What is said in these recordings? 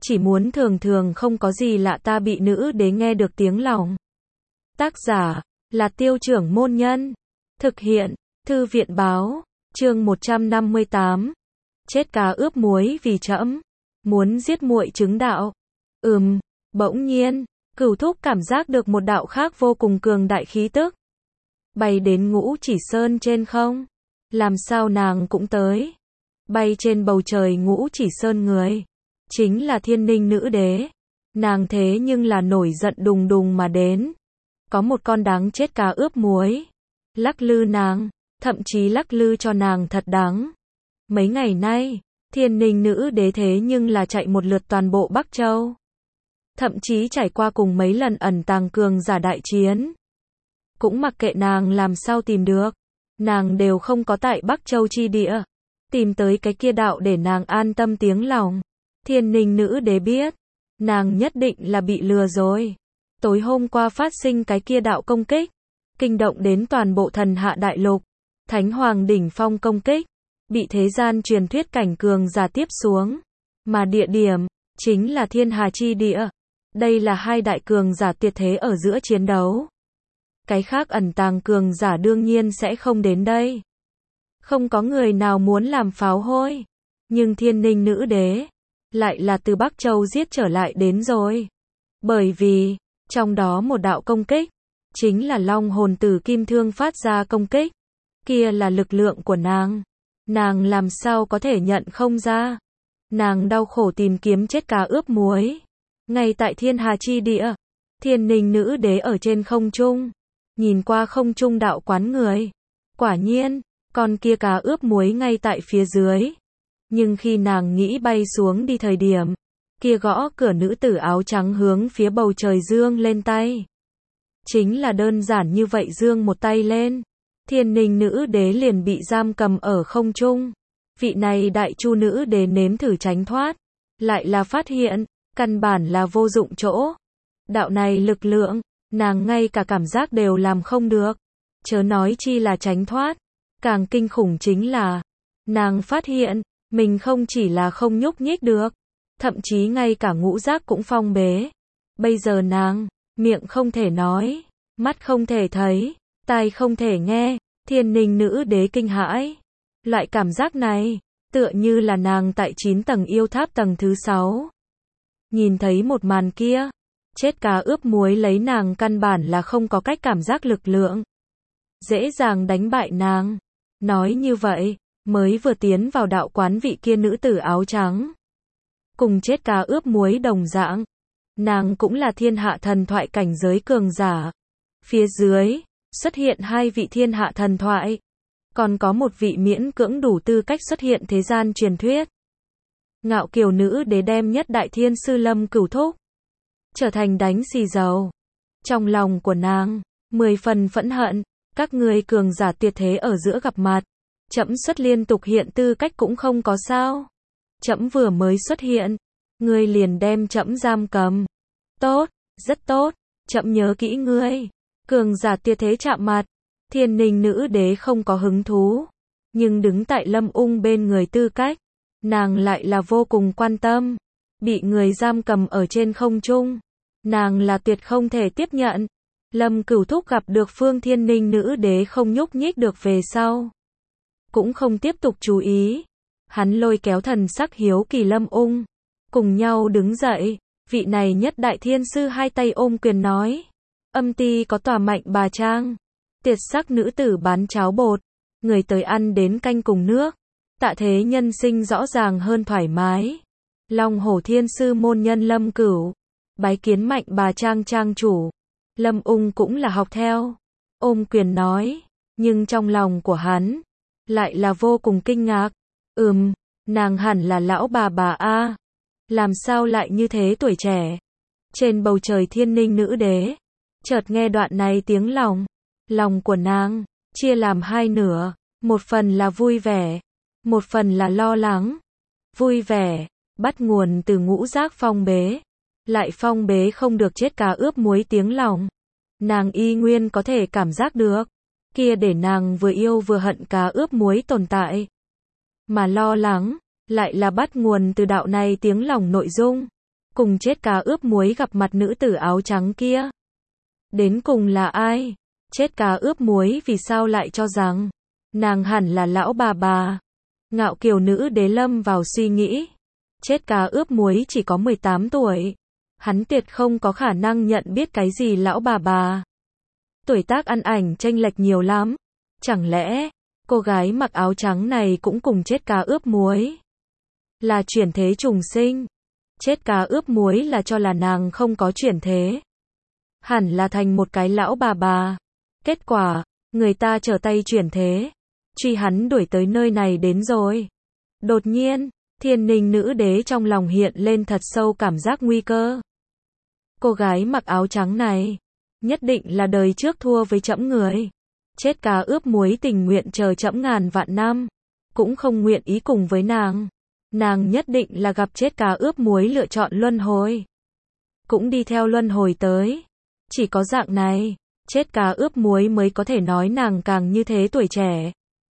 chỉ muốn thường thường không có gì lạ ta bị nữ đế nghe được tiếng lòng. Tác giả là Tiêu Trưởng Môn Nhân. Thực hiện Thư viện Báo. Chương 158. Chết cá ướp muối vì trẫm muốn giết muội chứng đạo. Bỗng nhiên, Cửu Thúc cảm giác được một đạo khác vô cùng cường đại khí tức bay đến Ngũ Chỉ Sơn trên không. Làm sao nàng cũng tới? Bay trên bầu trời Ngũ Chỉ Sơn người chính là Thiên Ninh nữ đế. Nàng thế nhưng là nổi giận đùng đùng mà đến. Có một con đáng chết cá ướp muối lắc lư nàng, thậm chí lắc lư cho nàng thật đáng. Mấy ngày nay, Thiên Ninh nữ đế thế nhưng là chạy một lượt toàn bộ Bắc Châu. Thậm chí trải qua cùng mấy lần ẩn tàng cường giả đại chiến. Cũng mặc kệ nàng làm sao tìm được, nàng đều không có tại Bắc Châu chi địa tìm tới cái kia đạo để nàng an tâm tiếng lòng. Thiên Ninh nữ đế biết, nàng nhất định là bị lừa rồi. Tối hôm qua phát sinh cái kia đạo công kích, kinh động đến toàn bộ Thần Hạ Đại Lục. Thánh Hoàng đỉnh phong công kích, bị thế gian truyền thuyết cảnh cường giả tiếp xuống, mà địa điểm chính là Thiên Hà chi địa. Đây là hai đại cường giả tuyệt thế ở giữa chiến đấu. Cái khác ẩn tàng cường giả đương nhiên sẽ không đến đây. Không có người nào muốn làm pháo hôi, nhưng Thiên Ninh nữ đế lại là từ Bắc Châu giết trở lại đến rồi. Bởi vì, trong đó một đạo công kích, chính là Long hồn tử kim thương phát ra công kích. Kia là lực lượng của nàng. Nàng làm sao có thể nhận không ra. Nàng đau khổ tìm kiếm chết cá ướp muối. Ngay tại Thiên Hà chi địa, Thiên Ninh nữ đế ở trên không trung, nhìn qua không trung đạo quán người. Quả nhiên, con kia cá ướp muối ngay tại phía dưới. Nhưng khi nàng nghĩ bay xuống đi thời điểm, kia gõ cửa nữ tử áo trắng hướng phía bầu trời giương lên tay. Chính là đơn giản như vậy giương một tay lên, Thiên Ninh nữ đế liền bị giam cầm ở không trung. Vị này đại chu nữ đế nếm thử tránh thoát, lại là phát hiện, căn bản là vô dụng chỗ. Đạo này lực lượng, nàng ngay cả cảm giác đều làm không được. Chớ nói chi là tránh thoát. Càng kinh khủng chính là, nàng phát hiện, mình không chỉ là không nhúc nhích được, thậm chí ngay cả ngũ giác cũng phong bế. Bây giờ nàng, miệng không thể nói, mắt không thể thấy, tai không thể nghe. Thiên Ninh nữ đế kinh hãi. Loại cảm giác này, tựa như là nàng tại 9 tầng yêu tháp tầng thứ 6. Nhìn thấy một màn kia, chết cá ướp muối lấy nàng căn bản là không có cách cảm giác lực lượng. Dễ dàng đánh bại nàng. Nói như vậy, mới vừa tiến vào đạo quán vị kia nữ tử áo trắng. Cùng chết cá ướp muối đồng dạng. Nàng cũng là thiên hạ thần thoại cảnh giới cường giả. Phía dưới, xuất hiện hai vị thiên hạ thần thoại. Còn có một vị miễn cưỡng đủ tư cách xuất hiện thế gian truyền thuyết. Ngạo kiều nữ đế đem nhất đại thiên sư Lâm Cửu Thúc trở thành đánh xì dầu. Trong lòng của nàng, 10 phần phẫn hận. Các người cường giả tuyệt thế ở giữa gặp mặt. Trẫm xuất liên tục hiện tư cách cũng không có sao. Trẫm vừa mới xuất hiện, ngươi liền đem trẫm giam cầm. Tốt, rất tốt, trẫm nhớ kỹ ngươi. Cường giả tuyệt thế chạm mặt. Thiên Ninh nữ đế không có hứng thú, nhưng đứng tại Lâm Ung bên người tư cách, nàng lại là vô cùng quan tâm. Bị người giam cầm ở trên không trung, nàng là tuyệt không thể tiếp nhận. Lâm Cửu Thúc gặp được Phương Thiên Ninh nữ đế không nhúc nhích được về sau, cũng không tiếp tục chú ý. Hắn lôi kéo thần sắc hiếu kỳ Lâm Ung, cùng nhau đứng dậy. Vị này nhất đại thiên sư hai tay ôm quyền nói, âm ty có tòa Mạnh Bà Trang, tiệt sắc nữ tử bán cháo bột, người tới ăn đến canh cùng nước. Tạ thế nhân sinh rõ ràng hơn thoải mái. Long hổ thiên sư môn nhân Lâm Cửu, bái kiến Mạnh Bà Trang trang chủ. Lâm Ung cũng là học theo, ôm quyền nói, nhưng trong lòng của hắn lại là vô cùng kinh ngạc. Nàng hẳn là lão bà a, làm sao lại như thế tuổi trẻ. Trên bầu trời Thiên Ninh nữ đế, chợt nghe đoạn này tiếng lòng của nàng chia làm hai nửa, một phần là vui vẻ, một phần là lo lắng. Vui vẻ, bắt nguồn từ ngũ giác phong bế, lại phong bế không được chết cá ướp muối tiếng lòng. Nàng y nguyên có thể cảm giác được, kia để nàng vừa yêu vừa hận cá ướp muối tồn tại. Mà lo lắng, lại là bắt nguồn từ đạo này tiếng lòng nội dung. cùng chết cá ướp muối gặp mặt nữ tử áo trắng kia. Đến cùng là ai? Chết cá ướp muối vì sao lại cho rằng nàng hẳn là lão bà. Ngạo kiều nữ đế lâm vào suy nghĩ. Chết cá ướp muối chỉ có 18 tuổi. Hắn tuyệt không có khả năng nhận biết cái gì lão bà. Tuổi tác ăn ảnh chênh lệch nhiều lắm. Chẳng lẽ, cô gái mặc áo trắng này cũng cùng chết cá ướp muối? Là chuyển thế trùng sinh. Chết cá ướp muối là cho là nàng không có chuyển thế. Hẳn là thành một cái lão bà. Kết quả, người ta trở tay chuyển thế. Truy hắn đuổi tới nơi này đến rồi. Đột nhiên, Thiên Ninh nữ đế trong lòng hiện lên thật sâu cảm giác nguy cơ. Cô gái mặc áo trắng này, nhất định là đời trước thua với trẫm người. Chết cá ướp muối tình nguyện chờ trẫm ngàn vạn năm, cũng không nguyện ý cùng với nàng. Nàng nhất định là gặp chết cá ướp muối lựa chọn luân hồi. Cũng đi theo luân hồi tới. Chỉ có dạng này, chết cá ướp muối mới có thể nói nàng càng như thế tuổi trẻ.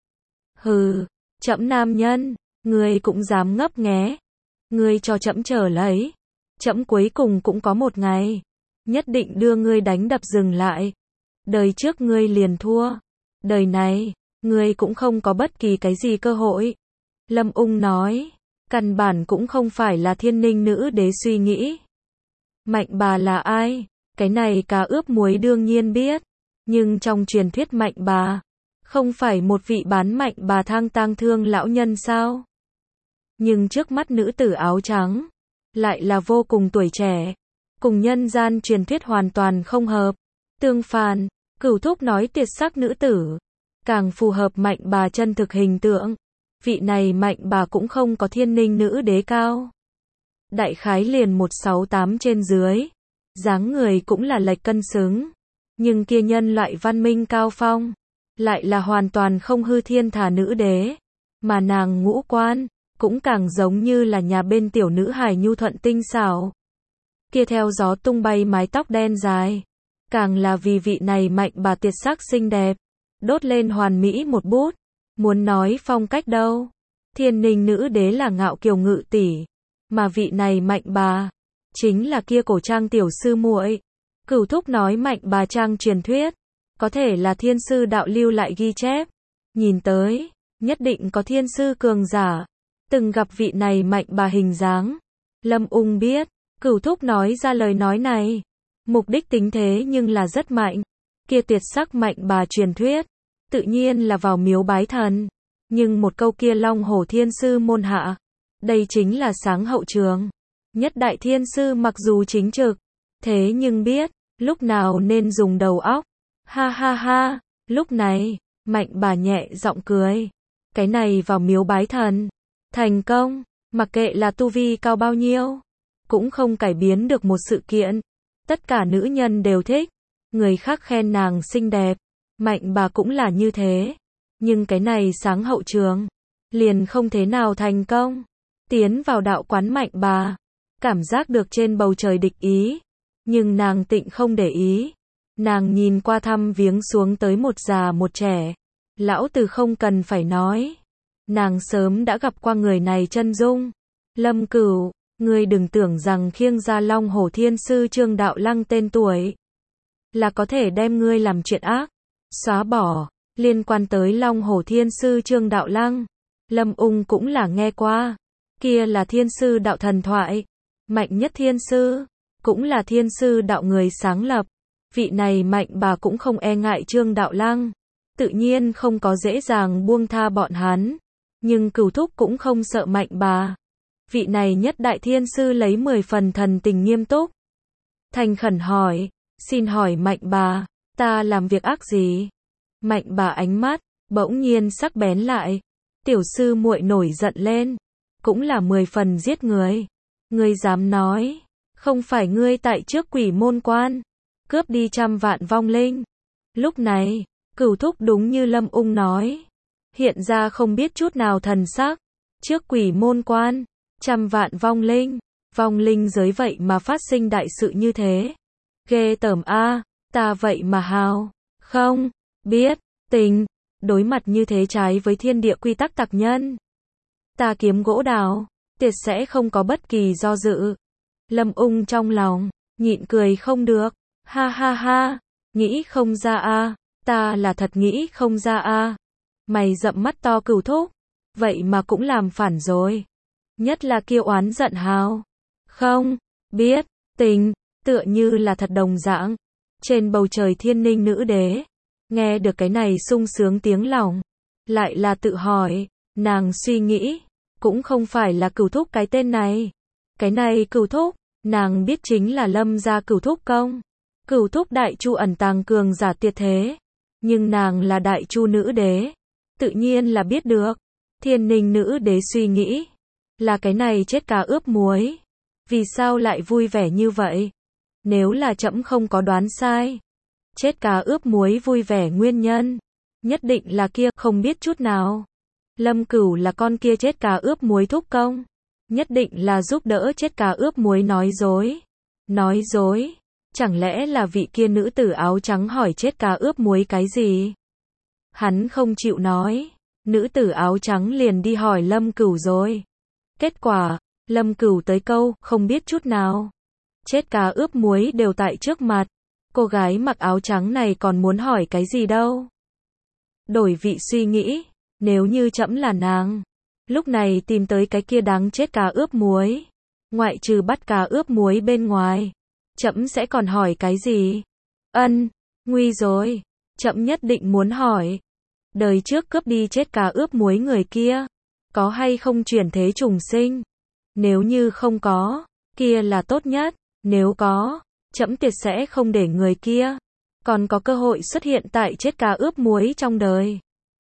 Hừ, trẫm nam nhân, ngươi cũng dám ngấp nghé. Ngươi cho trẫm chờ lấy. Trẫm cuối cùng cũng có một ngày, nhất định đưa ngươi đánh đập dừng lại. Đời trước ngươi liền thua. Đời này, ngươi cũng không có bất kỳ cái gì cơ hội. Lâm Ung nói, căn bản cũng không phải là Thiên Ninh nữ đế suy nghĩ. Mạnh bà là ai? Cái này cá ướp muối đương nhiên biết. Nhưng trong truyền thuyết mạnh bà, không phải một vị bán mạnh bà thang tang thương lão nhân sao? Nhưng trước mắt nữ tử áo trắng, lại là vô cùng tuổi trẻ. Cùng nhân gian truyền thuyết hoàn toàn không hợp. Tương phản, Cửu Thúc nói tuyệt sắc nữ tử, càng phù hợp mạnh bà chân thực hình tượng. Vị này mạnh bà cũng không có Thiên Ninh nữ đế cao. Đại khái liền 168 trên dưới. Dáng người cũng là lệch cân xứng. Nhưng kia nhân loại văn minh cao phong, lại là hoàn toàn không hư thiên thà nữ đế. Mà nàng ngũ quan, cũng càng giống như là nhà bên tiểu nữ hài nhu thuận tinh xảo. Kia theo gió tung bay mái tóc đen dài. Càng là vì vị này mạnh bà tuyệt sắc xinh đẹp. Đốt lên hoàn mỹ một bút. Muốn nói phong cách đâu. Thiên Ninh nữ đế là ngạo kiều ngự tỷ. Mà vị này mạnh bà, chính là kia cổ trang tiểu sư muội. Cửu Thúc nói mạnh bà trang truyền thuyết. Có thể là thiên sư đạo lưu lại ghi chép. Nhìn tới, nhất định có thiên sư cường giả. Từng gặp vị này mạnh bà hình dáng. Lâm Ung biết, Cửu Thúc nói ra lời nói này. Mục đích tính thế nhưng là rất mạnh. Kia tuyệt sắc mạnh bà truyền thuyết. Tự nhiên là vào miếu bái thần. Nhưng một câu kia long hổ thiên sư môn hạ. Đây chính là sáng hậu trường. Nhất đại thiên sư mặc dù chính trực. Thế nhưng biết, lúc nào nên dùng đầu óc. Ha ha ha, lúc này, mạnh bà nhẹ giọng cười. Cái này vào miếu bái thần. Thành công, mặc kệ là tu vi cao bao nhiêu. Cũng không cải biến được một sự kiện. Tất cả nữ nhân đều thích. Người khác khen nàng xinh đẹp. Mạnh bà cũng là như thế. Nhưng cái này sáng hậu trường. Liền không thế nào thành công. Tiến vào đạo quán mạnh bà. Cảm giác được trên bầu trời địch ý. Nhưng nàng tịnh không để ý. Nàng nhìn qua thăm viếng xuống tới một già một trẻ. Lão tử không cần phải nói. Nàng sớm đã gặp qua người này chân dung. Lâm Cửu, ngươi đừng tưởng rằng khiêng ra long hổ thiên sư Trương Đạo Lăng tên tuổi. Là có thể đem ngươi làm chuyện ác. Xóa bỏ. Liên quan tới long hổ thiên sư Trương Đạo Lăng. Lâm Ung cũng là nghe qua. Kia là thiên sư đạo thần thoại. Mạnh nhất thiên sư. Cũng là thiên sư đạo người sáng lập. Vị này mạnh bà cũng không e ngại Trương Đạo Lăng. Tự nhiên không có dễ dàng buông tha bọn hắn. Nhưng Cửu Thúc cũng không sợ mạnh bà. Vị này nhất đại thiên sư lấy 10 phần thần tình nghiêm túc. Thành khẩn hỏi, xin hỏi mạnh bà, ta làm việc ác gì? Mạnh bà ánh mắt, bỗng nhiên sắc bén lại. Tiểu sư muội nổi giận lên. Cũng là 10 phần giết người. Ngươi dám nói, không phải ngươi tại trước quỷ môn quan. Cướp đi 100 vạn vong linh. Lúc này, Cửu Thúc đúng như Lâm Ung nói. Hiện ra không biết chút nào thần sắc. Trước quỷ môn quan, 100 vạn vong linh. Vong linh giới vậy mà phát sinh đại sự như thế. Ghê tởm a, ta vậy mà hào. Không, biết, tình. Đối mặt như thế trái với thiên địa quy tắc tặc nhân. Ta kiếm gỗ đào, tuyệt sẽ không có bất kỳ do dự. Lâm Ung trong lòng, nhịn cười không được. Ha ha ha, nghĩ không ra a, ta là thật nghĩ không ra a. Mày rậm mắt to Cửu thúc, vậy mà cũng làm phản rồi. Nhất là kia oán giận hào. Không, biết, tình, tựa như là thật đồng dạng. Trên bầu trời thiên ninh nữ đế, nghe được cái này sung sướng tiếng lòng. Lại là tự hỏi, nàng suy nghĩ, cũng không phải là Cửu thúc cái tên này. Cái này Cửu thúc, nàng biết chính là Lâm gia Cửu thúc công. Cửu thúc đại chu ẩn tàng cường giả tuyệt thế. Nhưng nàng là đại chu nữ đế. Tự nhiên là biết được. Thiên ninh nữ đế suy nghĩ. Là cái này chết cá ướp muối. Vì sao lại vui vẻ như vậy? Nếu là trẫm không có đoán sai. Chết cá ướp muối vui vẻ nguyên nhân. Nhất định là kia không biết chút nào. Lâm Cửu là con kia chết cá ướp muối thúc công. Nhất định là giúp đỡ chết cá ướp muối nói dối. Nói dối. Chẳng lẽ là vị kia nữ tử áo trắng hỏi chết cá ướp muối cái gì? Hắn không chịu nói. Nữ tử áo trắng liền đi hỏi Lâm Cửu rồi. Kết quả, Lâm Cửu tới câu, không biết chút nào. Chết cá ướp muối đều tại trước mặt. Cô gái mặc áo trắng này còn muốn hỏi cái gì đâu. Đổi vị suy nghĩ, nếu như trẫm là nàng. Lúc này tìm tới cái kia đáng chết cá ướp muối. Ngoại trừ bắt cá ướp muối bên ngoài. Trẫm sẽ còn hỏi cái gì? Ân, nguy rồi. Trẫm nhất định muốn hỏi. Đời trước cướp đi chết cá ướp muối người kia. Có hay không chuyển thế trùng sinh? Nếu như không có, kia là tốt nhất. Nếu có, trẫm tuyệt sẽ không để người kia còn có cơ hội xuất hiện tại chết cá ướp muối trong đời.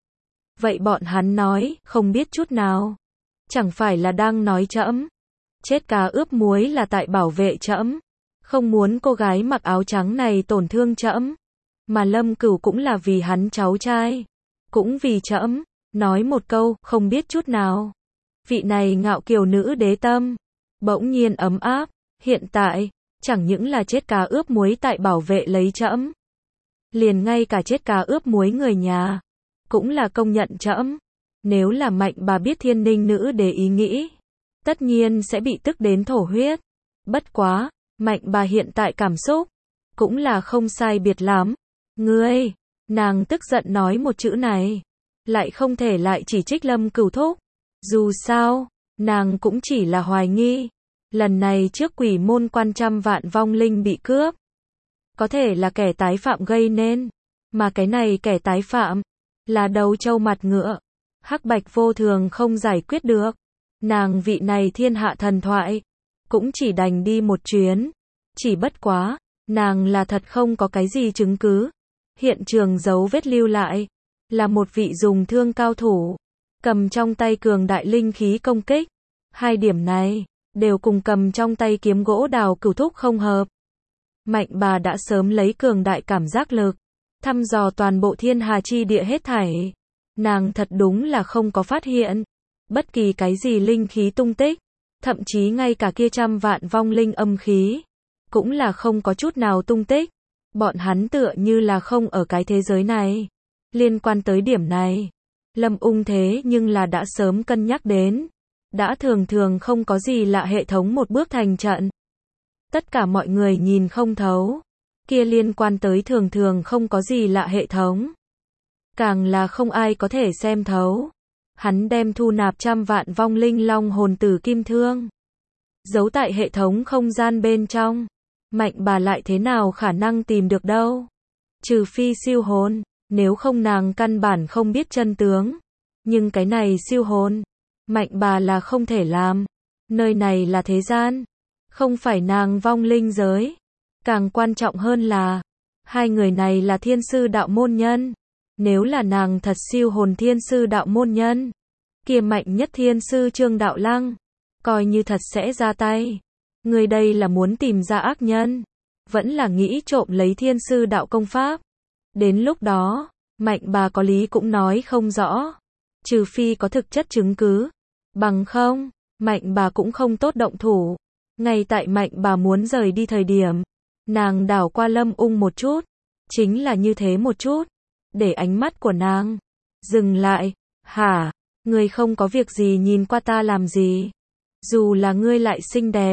Vậy bọn hắn nói, không biết chút nào. Chẳng phải là đang nói trẫm. Chết cá ướp muối là tại bảo vệ trẫm. Không muốn cô gái mặc áo trắng này tổn thương trẫm. Mà Lâm Cửu cũng là vì hắn cháu trai. Cũng vì trẫm. Nói một câu, không biết chút nào. Vị này ngạo kiều nữ đế tâm. Bỗng nhiên ấm áp. Hiện tại, chẳng những là chết cá ướp muối tại bảo vệ lấy trẫm. Liền ngay cả chết cá ướp muối người nhà. Cũng là công nhận trẫm. Nếu là Mạnh bà biết thiên ninh nữ đế ý nghĩ. Tất nhiên sẽ bị tức đến thổ huyết. Bất quá, Mạnh bà hiện tại cảm xúc. Cũng là không sai biệt lắm. Ngươi, nàng tức giận nói một chữ này. Lại không thể lại chỉ trích Lâm Cửu thúc. Dù sao, nàng cũng chỉ là hoài nghi. Lần này trước quỷ môn quan trăm vạn vong linh bị cướp. Có thể là kẻ tái phạm gây nên. Mà cái này kẻ tái phạm. Là đầu trâu mặt ngựa. Hắc bạch vô thường không giải quyết được. Nàng vị này thiên hạ thần thoại. Cũng chỉ đành đi một chuyến. Chỉ bất quá. Nàng là thật không có cái gì chứng cứ. Hiện trường dấu vết lưu lại. Là một vị dùng thương cao thủ. Cầm trong tay cường đại linh khí công kích. Hai điểm này. Đều cùng cầm trong tay kiếm gỗ đào Cửu thúc không hợp. Mạnh bà đã sớm lấy cường đại cảm giác lực. Thăm dò toàn bộ thiên hà chi địa hết thảy. Nàng thật đúng là không có phát hiện. Bất kỳ cái gì linh khí tung tích. Thậm chí ngay cả kia trăm vạn vong linh âm khí. Cũng là không có chút nào tung tích. Bọn hắn tựa như là không ở cái thế giới này. Liên quan tới điểm này. Lâm Ung thế nhưng là đã sớm cân nhắc đến. Đã thường không có gì lạ hệ thống một bước thành trận. Tất cả mọi người nhìn không thấu. Kia liên quan tới thường không có gì lạ hệ thống. Càng là không ai có thể xem thấu. Hắn đem thu nạp trăm vạn vong linh long hồn tử kim thương. Giấu tại hệ thống không gian bên trong. Mạnh bà lại thế nào khả năng tìm được đâu. Trừ phi siêu hồn. Nếu không nàng căn bản không biết chân tướng. Nhưng cái này siêu hồn. Mạnh bà là không thể làm. Nơi này là thế gian. Không phải nàng vong linh giới. Càng quan trọng hơn là. Hai người này là thiên sư đạo môn nhân. Nếu là nàng thật siêu hồn thiên sư đạo môn nhân. Kia mạnh nhất thiên sư Trương Đạo Lăng. Coi như thật sẽ ra tay. Người đây là muốn tìm ra ác nhân. Vẫn là nghĩ trộm lấy thiên sư đạo công pháp. Đến lúc đó, Mạnh bà có lý cũng nói không rõ. Trừ phi có thực chất chứng cứ. Bằng không, Mạnh bà cũng không tốt động thủ. Ngay tại Mạnh bà muốn rời đi thời điểm. Nàng đảo qua Lâm Ung một chút. Chính là như thế một chút. Để ánh mắt của nàng dừng lại. Hả? Ngươi không có việc gì nhìn qua ta làm gì? Dù là ngươi lại xinh đẹp.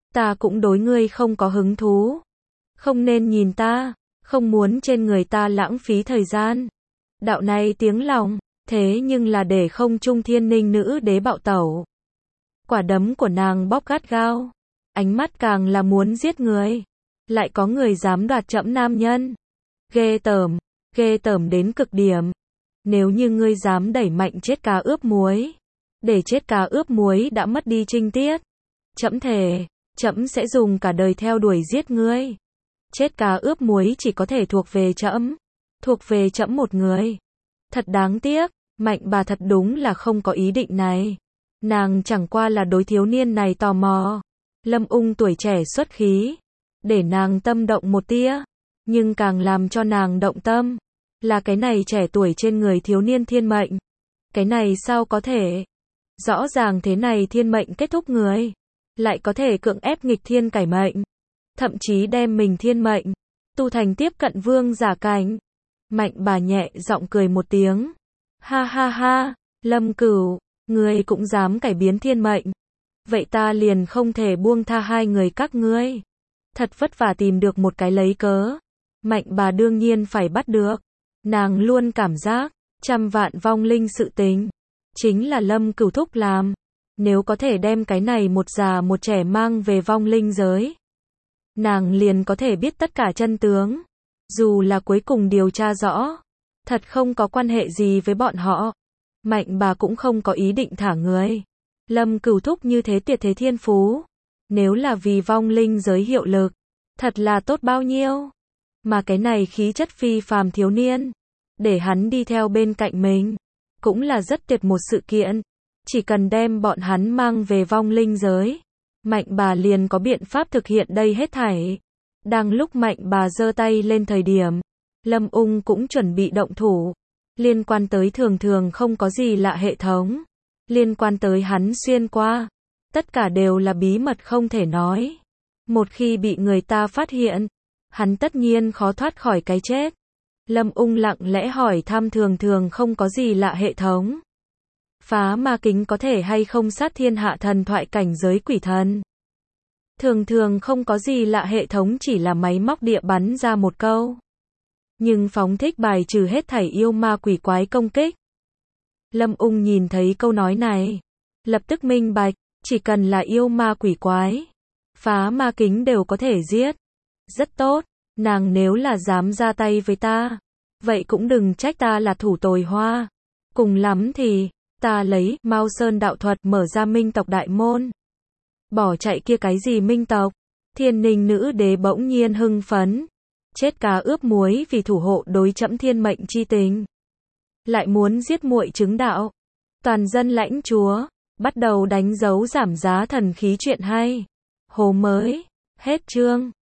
Ta cũng đối ngươi không có hứng thú. Không nên nhìn ta, không muốn trên người ta lãng phí thời gian. Đạo này tiếng lòng, thế nhưng là để không trung thiên ninh nữ đế bạo tẩu. Quả đấm của nàng bóp gắt gao, ánh mắt càng là muốn giết người. Lại có người dám đoạt trẫm nam nhân. Ghê tởm đến cực điểm. Nếu như ngươi dám đẩy mạnh chết cá ướp muối, để chết cá ướp muối đã mất đi trinh tiết, trẫm thề, trẫm sẽ dùng cả đời theo đuổi giết ngươi. Chết cá ướp muối chỉ có thể thuộc về trẫm một người. Thật đáng tiếc, Mạnh bà thật đúng là không có ý định này. Nàng chẳng qua là đối thiếu niên này tò mò. Lâm Ung tuổi trẻ xuất khí, để nàng tâm động một tia, nhưng càng làm cho nàng động tâm là cái này trẻ tuổi trên người thiếu niên thiên mệnh. Cái này sao có thể? Rõ ràng thế này thiên mệnh kết thúc người, lại có thể cưỡng ép nghịch thiên cải mệnh, thậm chí đem mình thiên mệnh tu thành tiếp cận vương giả cảnh. Mạnh bà nhẹ giọng cười một tiếng. Ha ha ha, Lâm Cửu, ngươi cũng dám cải biến thiên mệnh. Vậy ta liền không thể buông tha hai người các ngươi. Thật vất vả tìm được một cái lấy cớ. Mạnh bà đương nhiên phải bắt được. Nàng luôn cảm giác, trăm vạn vong linh sự tình chính là Lâm Cửu thúc làm. Nếu có thể đem cái này một già một trẻ mang về vong linh giới, nàng liền có thể biết tất cả chân tướng. Dù là cuối cùng điều tra rõ, thật không có quan hệ gì với bọn họ, Mạnh bà cũng không có ý định thả người. Lâm Cửu thúc như thế tuyệt thế thiên phú, nếu là vì vong linh giới hiệu lực, thật là tốt bao nhiêu. Mà cái này khí chất phi phàm thiếu niên, để hắn đi theo bên cạnh mình, cũng là rất tuyệt một sự kiện. Chỉ cần đem bọn hắn mang về vong linh giới, Mạnh bà liền có biện pháp thực hiện đây hết thảy. Đang lúc Mạnh bà giơ tay lên thời điểm, Lâm Ung cũng chuẩn bị động thủ. Liên quan tới thường không có gì lạ hệ thống, liên quan tới hắn xuyên qua, tất cả đều là bí mật không thể nói. Một khi bị người ta phát hiện, hắn tất nhiên khó thoát khỏi cái chết. Lâm Ung lặng lẽ hỏi thăm thường không có gì lạ hệ thống. Phá ma kính có thể hay không sát thiên hạ thần thoại cảnh giới quỷ thần? Thường không có gì lạ hệ thống chỉ là máy móc địa bắn ra một câu, nhưng phóng thích bài trừ hết thảy yêu ma quỷ quái công kích. Lâm Ung nhìn thấy câu nói này, lập tức minh bạch, chỉ cần là yêu ma quỷ quái, phá ma kính đều có thể giết. Rất tốt, nàng nếu là dám ra tay với ta, vậy cũng đừng trách ta là thủ tồi hoa. Cùng lắm thì, ta lấy Mao Sơn đạo thuật mở ra minh tộc đại môn. Bỏ chạy kia cái gì minh tộc? Thiên Ninh nữ đế bỗng nhiên hưng phấn. Chết cá ướp muối vì thủ hộ đối trẫm thiên mệnh chi tình, lại muốn giết muội chứng đạo. Toàn dân lãnh chúa bắt đầu đánh dấu giảm giá thần khí chuyện hay. Hồ mới. Hết chương.